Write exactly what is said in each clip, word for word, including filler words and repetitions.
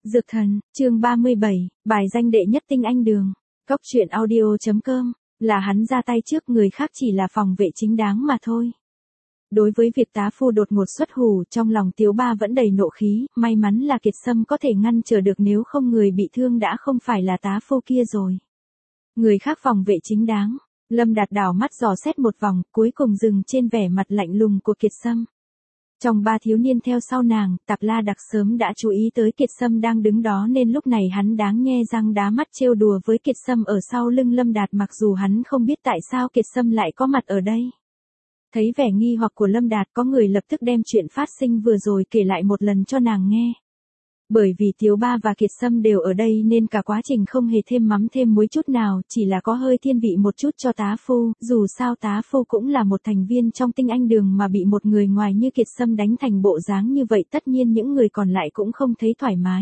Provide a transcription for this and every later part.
Dược thần, chương ba mươi bảy, bài danh đệ nhất tinh anh đường. Cốc truyện audio chấm com, là hắn ra tay trước, người khác chỉ là phòng vệ chính đáng mà thôi. Đối với việc tá phu đột ngột xuất hù, trong lòng Tiếu Ba vẫn đầy nộ khí, may mắn là Kiệt Sâm có thể ngăn trở được, nếu không người bị thương đã không phải là tá phu kia rồi. Người khác phòng vệ chính đáng. Lâm Đạt đảo mắt dò xét một vòng, cuối cùng dừng trên vẻ mặt lạnh lùng của Kiệt Sâm. Trong ba thiếu niên theo sau nàng, Tạp La Đặc sớm đã chú ý tới Kiệt Sâm đang đứng đó, nên lúc này hắn đáng nhe răng đá mắt trêu đùa với Kiệt Sâm ở sau lưng Lâm Đạt, mặc dù hắn không biết tại sao Kiệt Sâm lại có mặt ở đây. Thấy vẻ nghi hoặc của Lâm Đạt, có người lập tức đem chuyện phát sinh vừa rồi kể lại một lần cho nàng nghe. Bởi vì Tiếu Ba và Kiệt Sâm đều ở đây nên cả quá trình không hề thêm mắm thêm muối chút nào, chỉ là có hơi thiên vị một chút cho tá phu, dù sao tá phu cũng là một thành viên trong tinh anh đường, mà bị một người ngoài như Kiệt Sâm đánh thành bộ dáng như vậy, tất nhiên những người còn lại cũng không thấy thoải mái.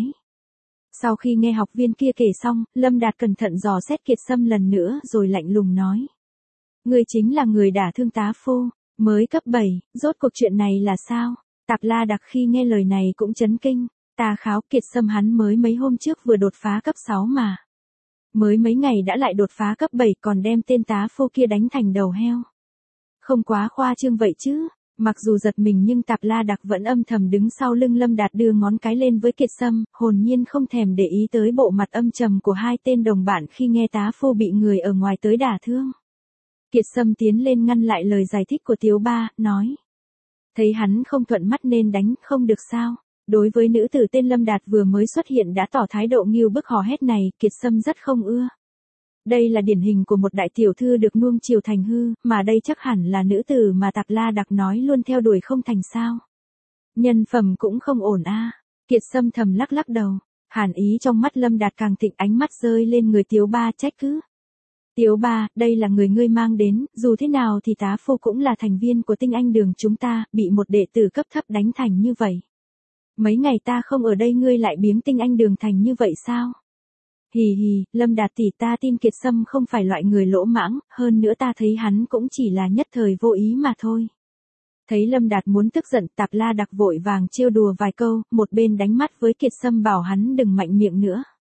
Sau khi nghe học viên kia kể xong, Lâm Đạt cẩn thận dò xét Kiệt Sâm lần nữa rồi lạnh lùng nói: "Ngươi chính là người đả thương tá phu, mới cấp bảy, rốt cuộc chuyện này là sao?" Tạp La Đặc khi nghe lời này cũng chấn kinh. Ta kháo, Kiệt Sâm hắn mới mấy hôm trước vừa đột phá cấp sáu mà. Mới mấy ngày đã lại đột phá cấp bảy, còn đem tên tá phu kia đánh thành đầu heo. Không quá khoa trương vậy chứ. Mặc dù giật mình nhưng Tạp La Đặc vẫn âm thầm đứng sau lưng Lâm Đạt, đưa ngón cái lên với Kiệt Sâm, hồn nhiên không thèm để ý tới bộ mặt âm trầm của hai tên đồng bạn khi nghe tá phu bị người ở ngoài tới đả thương. Kiệt Sâm tiến lên ngăn lại lời giải thích của Tiếu Ba, nói: "Thấy hắn không thuận mắt nên đánh, không được sao?" Đối với nữ tử tên Lâm Đạt vừa mới xuất hiện đã tỏ thái độ ngưu bức hò hét này, Kiệt Sâm rất không ưa. Đây là điển hình của một đại tiểu thư được nuông chiều thành hư, mà đây chắc hẳn là nữ tử mà Tạp La Đặc nói luôn theo đuổi không thành sao. Nhân phẩm cũng không ổn a. À. Kiệt Sâm thầm lắc lắc đầu, hàn ý trong mắt Lâm Đạt càng thịnh, ánh mắt rơi lên người Tiếu Ba trách cứ: "Tiếu Ba, đây là người ngươi mang đến, dù thế nào thì tá phu cũng là thành viên của tinh anh đường chúng ta, bị một đệ tử cấp thấp đánh thành như vậy. Mấy ngày ta không ở đây ngươi lại biếng tinh anh đường thành như vậy sao?" "Hì hì, Lâm Đạt tỷ, ta tin Kiệt Sâm không phải loại người lỗ mãng, hơn nữa ta thấy hắn cũng chỉ là nhất thời vô ý mà thôi." Thấy Lâm Đạt muốn tức giận, Tạp La Đặc vội vàng trêu đùa vài câu, một bên đánh mắt với Kiệt Sâm bảo hắn đừng mạnh miệng nữa.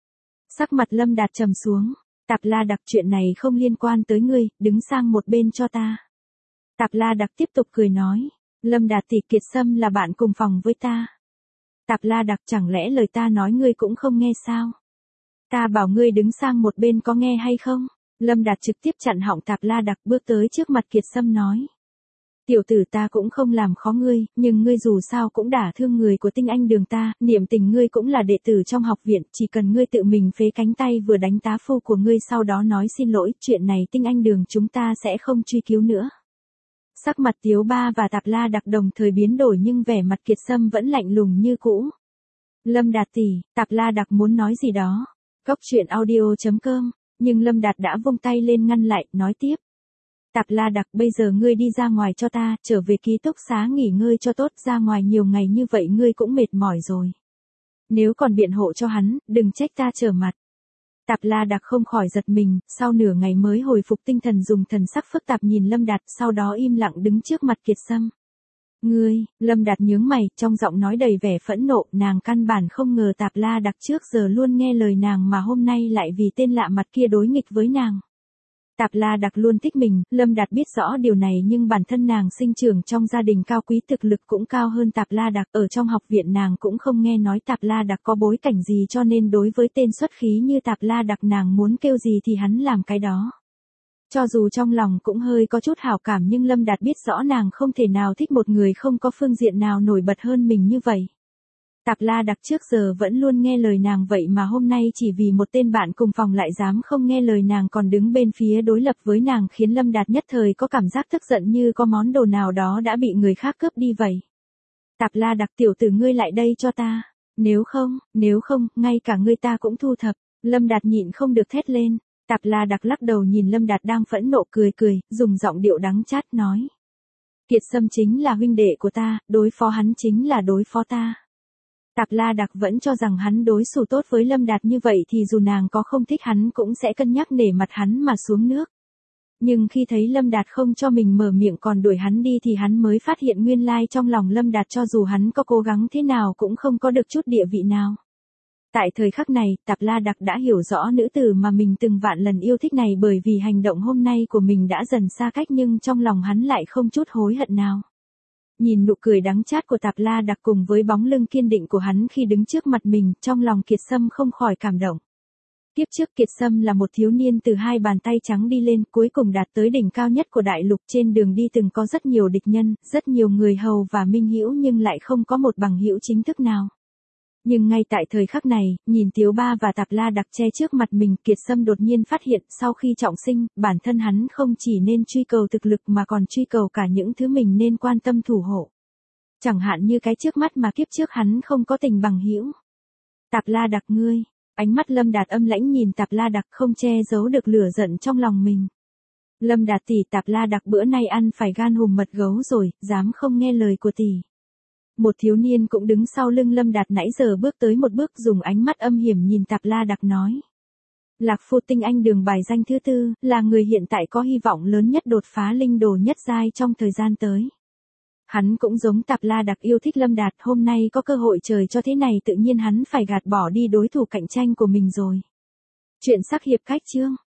Sắc mặt Lâm Đạt trầm xuống: "Tạp La Đặc, chuyện này không liên quan tới ngươi, đứng sang một bên cho ta." Tạp La Đặc tiếp tục cười nói: "Lâm Đạt tỷ, Kiệt Sâm là bạn cùng phòng với ta." Tạp La Đặc, chẳng lẽ lời ta nói ngươi cũng không nghe sao? Ta bảo ngươi đứng sang một bên có nghe hay không? Lâm Đạt trực tiếp chặn họng Tạp La Đặc, bước tới trước mặt Kiệt Sâm nói: "Tiểu tử, ta cũng không làm khó ngươi, nhưng ngươi dù sao cũng đả thương người của tinh anh đường ta, niệm tình ngươi cũng là đệ tử trong học viện, chỉ cần ngươi tự mình phế cánh tay vừa đánh tá phu của ngươi sau đó nói xin lỗi, chuyện này tinh anh đường chúng ta sẽ không truy cứu nữa." Sắc mặt Tiếu Ba và Tạp La Đặc đồng thời biến đổi, nhưng vẻ mặt Kiệt Sâm vẫn lạnh lùng như cũ. "Lâm Đạt tỷ," Tạp La Đặc muốn nói gì đó. Cốc truyện audio chấm com, nhưng Lâm Đạt đã vung tay lên ngăn lại, nói tiếp: "Tạp La Đặc, bây giờ ngươi đi ra ngoài cho ta, trở về ký túc xá nghỉ ngơi cho tốt, ra ngoài nhiều ngày như vậy ngươi cũng mệt mỏi rồi. Nếu còn biện hộ cho hắn, đừng trách ta trở mặt." Tạp La Đặc không khỏi giật mình, sau nửa ngày mới hồi phục tinh thần, dùng thần sắc phức tạp nhìn Lâm Đạt, sau đó im lặng đứng trước mặt Kiệt Sâm. "Ngươi," Lâm Đạt nhướng mày, trong giọng nói đầy vẻ phẫn nộ, nàng căn bản không ngờ Tạp La Đặc trước giờ luôn nghe lời nàng mà hôm nay lại vì tên lạ mặt kia đối nghịch với nàng. Tạp La Đặc luôn thích mình, Lâm Đạt biết rõ điều này, nhưng bản thân nàng sinh trưởng trong gia đình cao quý, thực lực cũng cao hơn Tạp La Đặc, ở trong học viện nàng cũng không nghe nói Tạp La Đặc có bối cảnh gì, cho nên đối với tên xuất khí như Tạp La Đặc nàng muốn kêu gì thì hắn làm cái đó. Cho dù trong lòng cũng hơi có chút hảo cảm, nhưng Lâm Đạt biết rõ nàng không thể nào thích một người không có phương diện nào nổi bật hơn mình như vậy. Tạp La Đặc trước giờ vẫn luôn nghe lời nàng, vậy mà hôm nay chỉ vì một tên bạn cùng phòng lại dám không nghe lời nàng, còn đứng bên phía đối lập với nàng, khiến Lâm Đạt nhất thời có cảm giác tức giận như có món đồ nào đó đã bị người khác cướp đi vậy. "Tạp La Đặc tiểu tử, ngươi lại đây cho ta. Nếu không, nếu không, ngay cả ngươi ta cũng thu thập." Lâm Đạt nhịn không được thét lên. Tạp La Đặc lắc đầu nhìn Lâm Đạt đang phẫn nộ, cười cười, dùng giọng điệu đắng chát nói: "Kiệt Sâm chính là huynh đệ của ta, đối phó hắn chính là đối phó ta." Tạp La Đặc vẫn cho rằng hắn đối xử tốt với Lâm Đạt như vậy thì dù nàng có không thích hắn cũng sẽ cân nhắc nể mặt hắn mà xuống nước. Nhưng khi thấy Lâm Đạt không cho mình mở miệng còn đuổi hắn đi thì hắn mới phát hiện nguyên lai trong lòng Lâm Đạt cho dù hắn có cố gắng thế nào cũng không có được chút địa vị nào. Tại thời khắc này, Tạp La Đặc đã hiểu rõ nữ tử mà mình từng vạn lần yêu thích này, bởi vì hành động hôm nay của mình đã dần xa cách, nhưng trong lòng hắn lại không chút hối hận nào. Nhìn nụ cười đắng chát của Tạp La Đặc cùng với bóng lưng kiên định của hắn khi đứng trước mặt mình, trong lòng Kiệt Sâm không khỏi cảm động. Kiếp trước Kiệt Sâm là một thiếu niên từ hai bàn tay trắng đi lên, cuối cùng đạt tới đỉnh cao nhất của đại lục. Trên đường đi từng có rất nhiều địch nhân, rất nhiều người hầu và minh hữu, nhưng lại không có một bằng hữu chính thức nào. Nhưng ngay tại thời khắc này, nhìn Tiếu Ba và Tạp La Đặc che trước mặt mình, Kiệt Sâm đột nhiên phát hiện, sau khi trọng sinh, bản thân hắn không chỉ nên truy cầu thực lực mà còn truy cầu cả những thứ mình nên quan tâm thủ hộ. Chẳng hạn như cái trước mắt mà kiếp trước hắn không có tình bằng hữu. Tạp La Đặc ngươi, ánh mắt Lâm Đạt âm lãnh nhìn Tạp La Đặc, không che giấu được lửa giận trong lòng mình. Lâm Đạt tỷ, Tạp La Đặc bữa nay ăn phải gan hùm mật gấu rồi, dám không nghe lời của tỷ. Một thiếu niên cũng đứng sau lưng Lâm Đạt nãy giờ bước tới một bước, dùng ánh mắt âm hiểm nhìn Tạp La Đặc nói. Lạc Phu tinh anh đường bài danh thứ tư, là người hiện tại có hy vọng lớn nhất đột phá linh đồ nhất giai trong thời gian tới. Hắn cũng giống Tạp La Đặc yêu thích Lâm Đạt, hôm nay có cơ hội trời cho thế này, tự nhiên hắn phải gạt bỏ đi đối thủ cạnh tranh của mình rồi. Chuyện sắc hiệp cách chương